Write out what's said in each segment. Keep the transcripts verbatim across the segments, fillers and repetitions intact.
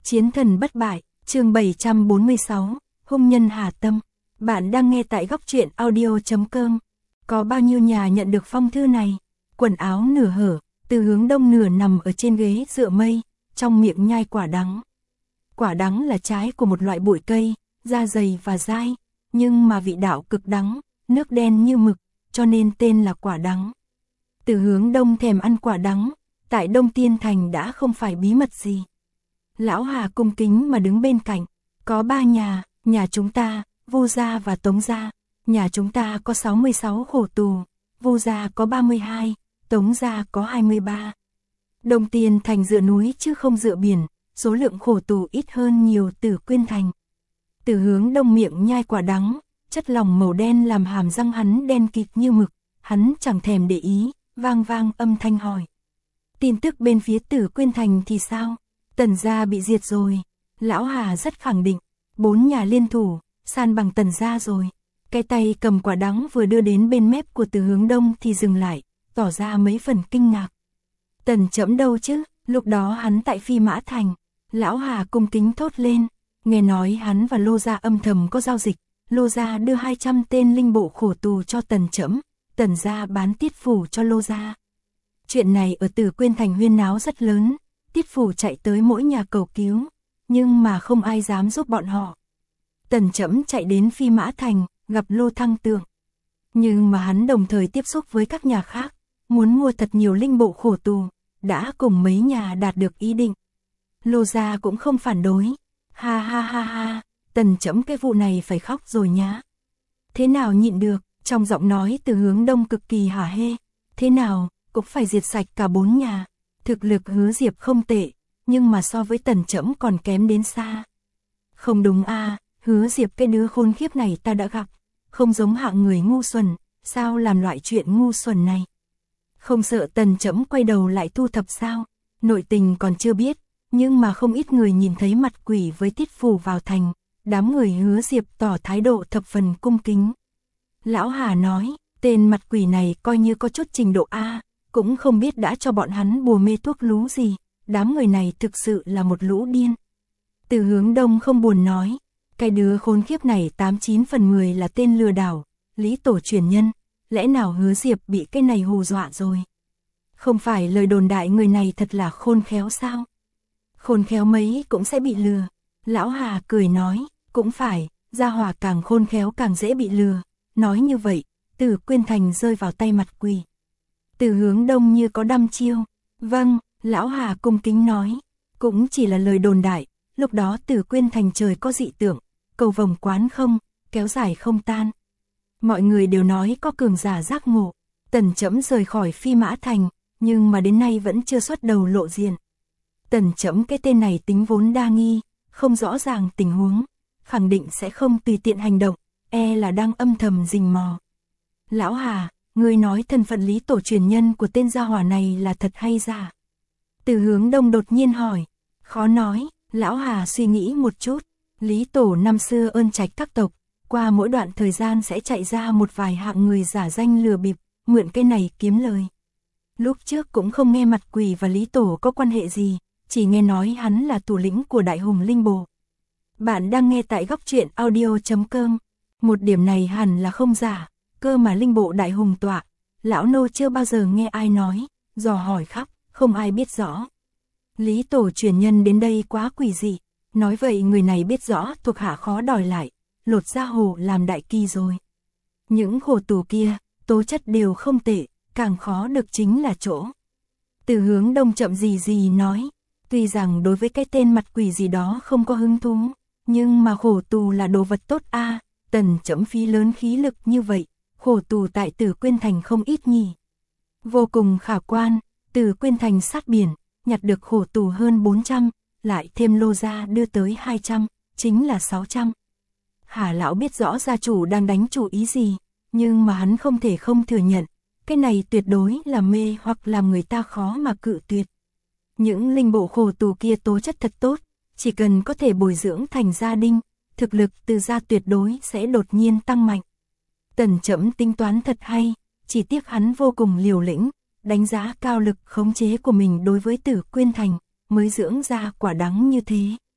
Chiến thần bất bại, chương bảy trăm bốn mươi sáu, hung nhân hà tâm. Bạn đang nghe tại góc truyện audio chấm com. Có bao nhiêu nhà nhận được phong thư này? Quần áo nửa hở, Từ Hướng Đông nửa nằm ở trên ghế dựa mây, trong miệng nhai quả đắng. Quả đắng là trái của một loại bụi cây, da dày và dai, nhưng mà vị đạo cực đắng, nước đen như mực, cho nên tên là quả đắng. Từ Hướng Đông thèm ăn quả đắng, tại Đông Tiên Thành đã không phải bí mật gì. Lão Hà cung kính mà đứng bên cạnh, có ba nhà, nhà chúng ta, Vu gia và Tống gia. Nhà chúng ta có sáu mươi sáu khổ tù, Vu gia có ba mươi hai, Tống gia có hai mươi ba. Đông Tiên Thành dựa núi chứ không dựa biển, số lượng khổ tù ít hơn nhiều Tử Quyên Thành. Từ Hướng Đông miệng nhai quả đắng, chất lỏng màu đen làm hàm răng hắn đen kịt như mực, hắn chẳng thèm để ý, vang vang âm thanh hỏi. Tin tức bên phía Tử Quyên Thành thì sao? Tần gia bị diệt rồi. Lão Hà rất khẳng định, bốn nhà liên thủ, san bằng Tần gia rồi. Cái tay cầm quả đắng vừa đưa đến bên mép của Từ Hướng Đông thì dừng lại, tỏ ra mấy phần kinh ngạc. Tần Chẫm đâu chứ? Lúc đó hắn tại Phi Mã Thành. Lão Hà cung kính thốt lên, nghe nói hắn và Lô gia âm thầm có giao dịch. Lô gia đưa hai trăm tên linh bộ khổ tù cho Tần Chẫm, Tần gia bán Tiết Phủ cho Lô gia. Chuyện này ở Tử Quyên Thành huyên náo rất lớn, Tiết Phủ chạy tới mỗi nhà cầu cứu, nhưng mà không ai dám giúp bọn họ. Tần Chẫm chạy đến Phi Mã Thành, gặp Lô Thăng Tượng. Nhưng mà hắn đồng thời tiếp xúc với các nhà khác, muốn mua thật nhiều linh bộ khổ tù, đã cùng mấy nhà đạt được ý định. Lô gia cũng không phản đối. Ha ha ha ha, Tần Chẫm cái vụ này phải khóc rồi nhá. Thế nào nhịn được, trong giọng nói Từ Hướng Đông cực kỳ hả hê. Thế nào, cũng phải diệt sạch cả bốn nhà. Thực lực Hứa Diệp không tệ, nhưng mà so với Tần Chẫm còn kém đến xa. Không đúng à, Hứa Diệp cái đứa khôn khiếp này ta đã gặp, không giống hạng người ngu xuẩn, sao làm loại chuyện ngu xuẩn này. Không sợ Tần Chẫm quay đầu lại thu thập sao? Nội tình còn chưa biết, nhưng mà không ít người nhìn thấy mặt quỷ với Tiết Phủ vào thành, đám người Hứa Diệp tỏ thái độ thập phần cung kính. Lão Hà nói, tên mặt quỷ này coi như có chút trình độ A, cũng không biết đã cho bọn hắn bùa mê thuốc lú gì, đám người này thực sự là một lũ điên. Từ Hướng Đông không buồn nói, cái đứa khốn khiếp này tám chín phần mười là tên lừa đảo, Lý Tổ truyền nhân, lẽ nào Hứa Diệp bị cái này hù dọa rồi? Không phải lời đồn đại người này thật là khôn khéo sao? Khôn khéo mấy cũng sẽ bị lừa. Lão Hà cười nói, cũng phải, gia hỏa càng khôn khéo càng dễ bị lừa. Nói như vậy, Tử Quyên Thành rơi vào tay mặt quỷ. Từ Hướng Đông như có đăm chiêu. Vâng, Lão Hà cung kính nói, cũng chỉ là lời đồn đại, lúc đó Tử Quyên Thành trời có dị tượng, cầu vồng quán không, kéo dài không tan. Mọi người đều nói có cường giả giác ngộ. Tần Chẫm rời khỏi Phi Mã Thành, nhưng mà đến nay vẫn chưa xuất đầu lộ diện. Tần Chẫm cái tên này tính vốn đa nghi, không rõ ràng tình huống, khẳng định sẽ không tùy tiện hành động, e là đang âm thầm rình mò. Lão Hà, ngươi nói thân phận Lý Tổ truyền nhân của tên gia hỏa này là thật hay giả? Từ Hướng Đông đột nhiên hỏi. Khó nói, Lão Hà suy nghĩ một chút. Lý Tổ năm xưa ơn trạch các tộc, qua mỗi đoạn thời gian sẽ chạy ra một vài hạng người giả danh lừa bịp, mượn cái này kiếm lời. Lúc trước cũng không nghe mặt quỷ và Lý Tổ có quan hệ gì, chỉ nghe nói hắn là thủ lĩnh của Đại Hùng Linh Bộ. Bạn đang nghe tại góc truyện audio chấm com. Một điểm này hẳn là không giả, cơ mà Linh Bộ Đại Hùng tọa, lão nô chưa bao giờ nghe ai nói, dò hỏi khắp, không ai biết rõ. Lý Tổ truyền nhân đến đây quá quỷ dị, nói vậy người này biết rõ thuộc hạ khó đòi lại, lột ra hồ làm đại kỳ rồi. Những khổ tù kia, tố chất đều không tệ, càng khó được chính là chỗ. Từ Hướng Đông chậm gì gì nói, tuy rằng đối với cái tên mặt quỷ gì đó không có hứng thú, nhưng mà khổ tù là đồ vật tốt a. À, Tần Chẫm phí lớn khí lực như vậy, khổ tù tại Tử Quyên Thành không ít nhỉ. Vô cùng khả quan, Tử Quyên Thành sát biển, nhặt được khổ tù hơn bốn trăm, lại thêm Lô gia đưa tới hai trăm, chính là sáu trăm. Hà lão biết rõ gia chủ đang đánh chủ ý gì, nhưng mà hắn không thể không thừa nhận, cái này tuyệt đối là mê hoặc làm người ta khó mà cự tuyệt. Những linh bộ khổ tù kia tố chất thật tốt, chỉ cần có thể bồi dưỡng thành gia đình, thực lực từ gia tuyệt đối sẽ đột nhiên tăng mạnh. Tần Chẫm tính toán thật hay, chỉ tiếc hắn vô cùng liều lĩnh, đánh giá cao lực khống chế của mình đối với Tử Quyên Thành, mới dưỡng ra quả đắng như thế.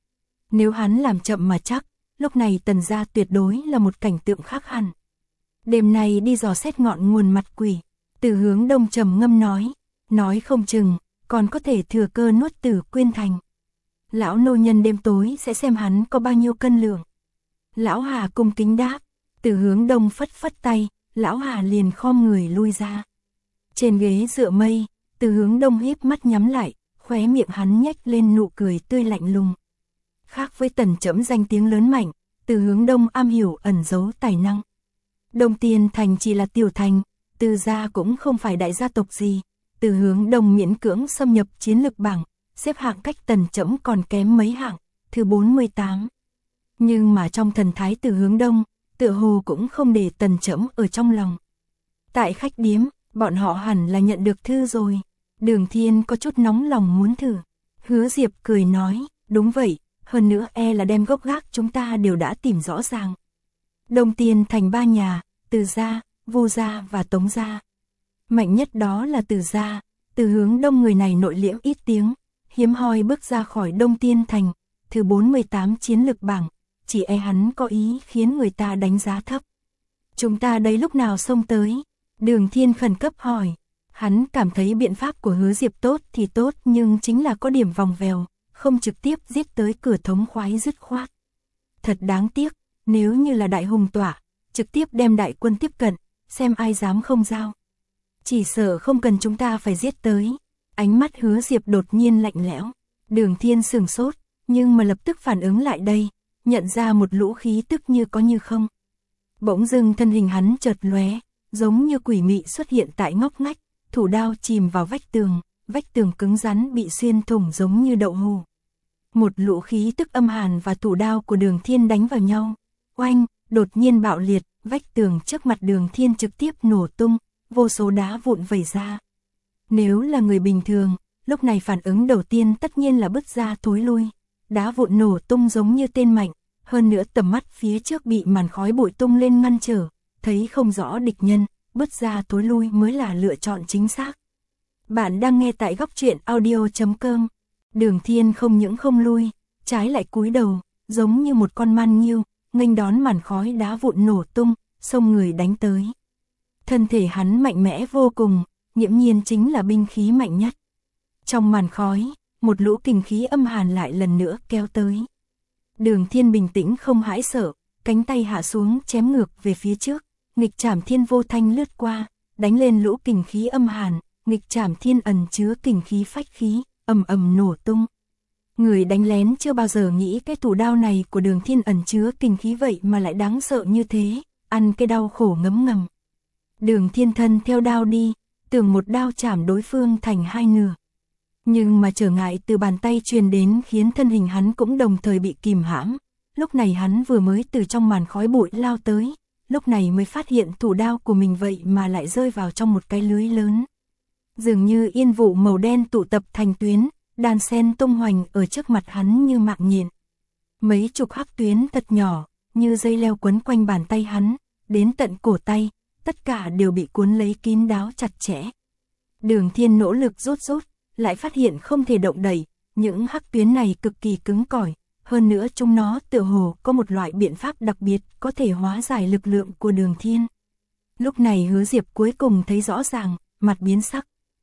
Nếu hắn làm chậm mà chắc, lúc này Tần gia tuyệt đối là một cảnh tượng khác hẳn. Đêm nay đi dò xét ngọn nguồn mặt quỷ, Từ Hướng Đông trầm ngâm nói, nói không chừng, còn có thể thừa cơ nuốt Tử Quyên Thành. Lão nô nhân đêm tối sẽ xem hắn có bao nhiêu cân lượng. Lão Hà cung kính đáp, Từ Hướng Đông phất phất tay, Lão Hà liền khom người lui ra. Trên ghế dựa mây, Từ Hướng Đông híp mắt nhắm lại, khóe miệng hắn nhếch lên nụ cười tươi lạnh lùng. Khác với Tần Chẫm danh tiếng lớn mạnh, Từ Hướng Đông am hiểu ẩn giấu tài năng. Đông Tiên Thành chỉ là tiểu thành, Từ gia cũng không phải đại gia tộc gì, Từ Hướng Đông miễn cưỡng xâm nhập chiến lược bảng, xếp hạng cách Tần Chẫm còn kém mấy hạng, thứ bốn mươi tám. Nhưng mà trong thần thái Từ Hướng Đông, tựa hồ cũng không để Tần Chẫm ở trong lòng. Tại khách điếm, bọn họ hẳn là nhận được thư rồi. Đường Thiên có chút nóng lòng muốn thử. Hứa Diệp cười nói, đúng vậy, hơn nữa e là đem gốc gác chúng ta đều đã tìm rõ ràng. Đông Tiên Thành ba nhà, Từ gia, Vu gia và Tống gia. Mạnh nhất đó là Từ gia, Từ Hướng Đông người này nội liễm ít tiếng, hiếm hoi bước ra khỏi Đông Tiên Thành, thứ bốn mươi tám chiến lược bảng, chỉ e hắn có ý khiến người ta đánh giá thấp. Chúng ta đấy lúc nào xông tới? Đường Thiên khẩn cấp hỏi. Hắn cảm thấy biện pháp của Hứa Diệp tốt thì tốt nhưng chính là có điểm vòng vèo, không trực tiếp giết tới cửa thống khoái dứt khoát. Thật đáng tiếc, nếu như là đại hùng tỏa, trực tiếp đem đại quân tiếp cận, xem ai dám không giao. Chỉ sợ không cần chúng ta phải giết tới. Ánh mắt Hứa Diệp đột nhiên lạnh lẽo. Đường Thiên sửng sốt, nhưng mà lập tức phản ứng lại đây, nhận ra một lũ khí tức như có như không. Bỗng dưng thân hình hắn chợt lóe, giống như quỷ mị xuất hiện tại ngóc ngách, thủ đao chìm vào vách tường, vách tường cứng rắn bị xuyên thủng giống như đậu hũ. Một lũ khí tức âm hàn và thủ đao của Đường Thiên đánh vào nhau, oanh, đột nhiên bạo liệt, vách tường trước mặt Đường Thiên trực tiếp nổ tung, vô số đá vụn vẩy ra. Nếu là người bình thường, lúc này phản ứng đầu tiên tất nhiên là bứt ra thối lui. Đá vụn nổ tung giống như tên mạnh, hơn nữa tầm mắt phía trước bị màn khói bụi tung lên ngăn trở, thấy không rõ địch nhân, bứt ra thối lui mới là lựa chọn chính xác. Bạn đang nghe tại góc truyện audio chấm com. Đường Thiên không những không lui, trái lại cúi đầu, giống như một con man nghiêu, nghênh đón màn khói đá vụn nổ tung, xông người đánh tới. Thân thể hắn mạnh mẽ vô cùng, nghiễm nhiên chính là binh khí mạnh nhất. Trong màn khói, một lũ kình khí âm hàn lại lần nữa kéo tới. Đường Thiên bình tĩnh không hãi sợ, cánh tay hạ xuống chém ngược về phía trước, nghịch trảm thiên vô thanh lướt qua, đánh lên lũ kình khí âm hàn, nghịch trảm thiên ẩn chứa kình khí phách khí, ầm ầm nổ tung. Người đánh lén chưa bao giờ nghĩ cái thủ đao này của Đường Thiên ẩn chứa kình khí vậy mà lại đáng sợ như thế, ăn cái đau khổ ngấm ngầm. Đường Thiên thân theo đao đi, tưởng một đao chảm đối phương thành hai nửa. Nhưng mà trở ngại từ bàn tay truyền đến khiến thân hình hắn cũng đồng thời bị kìm hãm. Lúc này hắn vừa mới từ trong màn khói bụi lao tới, lúc này mới phát hiện thủ đao của mình vậy mà lại rơi vào trong một cái lưới lớn. Dường như yên vụ màu đen tụ tập thành tuyến, đàn sen tung hoành ở trước mặt hắn như mạng nhện. Mấy chục hắc tuyến thật nhỏ, như dây leo quấn quanh bàn tay hắn, đến tận cổ tay, tất cả đều bị cuốn lấy kín đáo chặt chẽ. Đường Thiên nỗ lực rút rút, lại phát hiện không thể động đẩy, những hắc tuyến này cực kỳ cứng cỏi, hơn nữa chúng nó tựa hồ có một loại biện pháp đặc biệt có thể hóa giải lực lượng của Đường Thiên. Lúc này Hứa Diệp cuối cùng thấy rõ ràng, mặt biến sắc.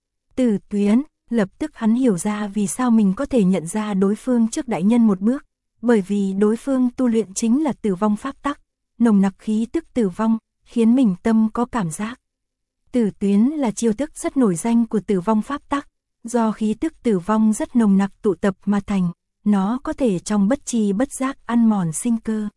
Tử tuyến, lập tức hắn hiểu ra vì sao mình có thể nhận ra đối phương trước đại nhân một bước, bởi vì đối phương tu luyện chính là tử vong pháp tắc, nồng nặc khí tức tử vong, khiến mình tâm có cảm giác. Tử tuyến là chiêu thức rất nổi danh của tử vong pháp tắc, do khí tức tử vong rất nồng nặc tụ tập mà thành, nó có thể trong bất tri bất giác ăn mòn sinh cơ.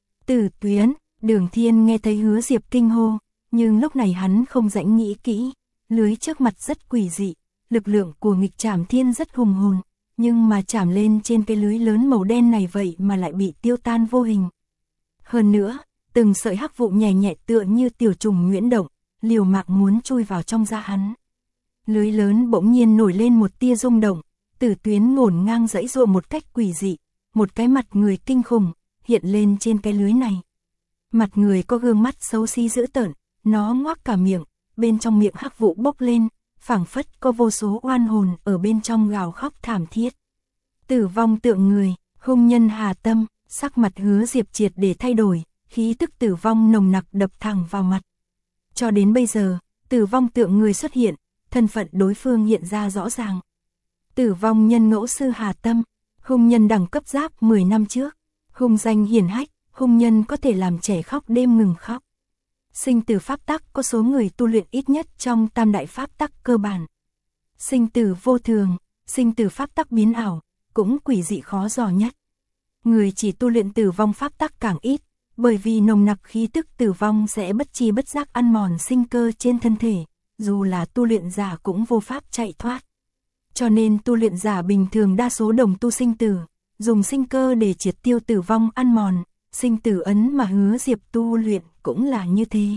Tử tuyến, Đường Thiên nghe thấy Hứa Diệp kinh hô, nhưng lúc này hắn không rảnh nghĩ kỹ, lưới trước mặt rất quỷ dị, lực lượng của nghịch trảm thiên rất hùng hồn, nhưng mà chạm lên trên cái lưới lớn màu đen này vậy mà lại bị tiêu tan vô hình. Hơn nữa, từng sợi hắc vụ nhẹ nhẹ tựa như tiểu trùng nhuyễn động, liều mạng muốn chui vào trong da hắn. Lưới lớn bỗng nhiên nổi lên một tia rung động, Tử tuyến ngổn ngang giãy giụa một cách quỷ dị, một cái mặt người kinh khủng hiện lên trên cái lưới này. Mặt người có gương mắt xấu xí dữ tợn, nó ngoác cả miệng, bên trong miệng hắc vụ bốc lên, phảng phất có vô số oan hồn ở bên trong gào khóc thảm thiết. Tử vong tượng người, Hung nhân Hà Tâm, sắc mặt Hứa Diệp triệt để thay đổi, khí tức tử vong nồng nặc đập thẳng vào mặt. Cho đến bây giờ, tử vong tượng người xuất hiện, thân phận đối phương hiện ra rõ ràng. Tử vong nhân ngẫu sư Hà Tâm, hung nhân đẳng cấp giáp mười năm trước, hung danh hiển hách, hung nhân có thể làm trẻ khóc đêm ngừng khóc. Sinh tử pháp tắc có số người tu luyện ít nhất trong tam đại pháp tắc cơ bản. Sinh tử vô thường, sinh tử pháp tắc biến ảo, cũng quỷ dị khó dò nhất. Người chỉ tu luyện tử vong pháp tắc càng ít, bởi vì nồng nặc khí tức tử vong sẽ bất chi bất giác ăn mòn sinh cơ trên thân thể, dù là tu luyện giả cũng vô pháp chạy thoát. Cho nên tu luyện giả bình thường đa số đồng tu sinh tử, dùng sinh cơ để triệt tiêu tử vong ăn mòn, sinh tử ấn mà Hứa Diệp tu luyện cũng là như thế.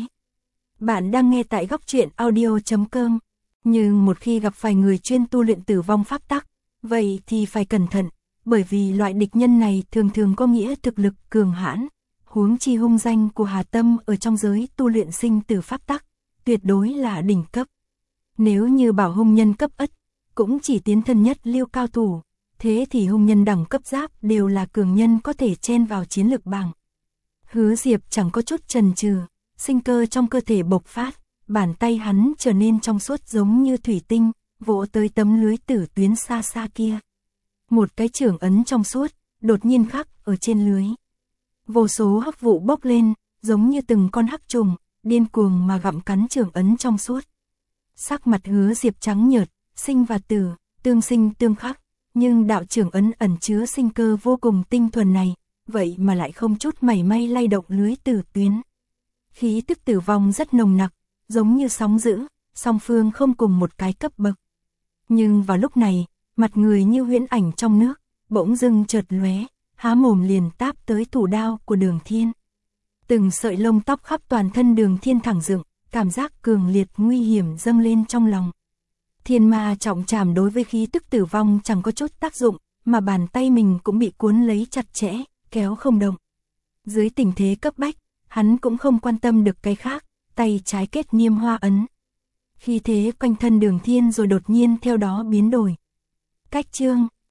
Bạn đang nghe tại góc truyện audio chấm com. Nhưng một khi gặp phải người chuyên tu luyện tử vong pháp tắc, vậy thì phải cẩn thận, bởi vì loại địch nhân này thường thường có nghĩa thực lực cường hãn. Huống chi hung danh của Hà Tâm ở trong giới tu luyện sinh tử pháp tắc, tuyệt đối là đỉnh cấp. Nếu như bảo hung nhân cấp ất, cũng chỉ tiến thân nhất lưu cao thủ, thế thì hung nhân đẳng cấp giáp đều là cường nhân có thể chen vào chiến lược bảng. Hứa Diệp chẳng có chút chần chừ, sinh cơ trong cơ thể bộc phát, bàn tay hắn trở nên trong suốt giống như thủy tinh, vỗ tới tấm lưới tử tuyến xa xa kia. Một cái chưởng ấn trong suốt, đột nhiên khắc ở trên lưới. Vô số hắc vụ bốc lên, giống như từng con hắc trùng, điên cuồng mà gặm cắn chưởng ấn trong suốt. Sắc mặt Hứa Diệp trắng nhợt, sinh và tử, tương sinh tương khắc, nhưng đạo chưởng ấn ẩn chứa sinh cơ vô cùng tinh thuần này, vậy mà lại không chút mảy may lay động lưới tử tuyến. Khí tức tử vong rất nồng nặc, giống như sóng dữ, song phương không cùng một cái cấp bậc. Nhưng vào lúc này, mặt người như huyễn ảnh trong nước, bỗng dưng chợt lóe, há mồm liền táp tới thủ đao của Đường Thiên. Từng sợi lông tóc khắp toàn thân Đường Thiên thẳng dựng, cảm giác cường liệt nguy hiểm dâng lên trong lòng. Thiên ma trọng trảm đối với khí tức tử vong chẳng có chút tác dụng, mà bàn tay mình cũng bị cuốn lấy chặt chẽ, kéo không động. Dưới tình thế cấp bách, hắn cũng không quan tâm được cái khác, tay trái kết niêm hoa ấn. Khi thế quanh thân Đường Thiên rồi đột nhiên theo đó biến đổi. Cách chương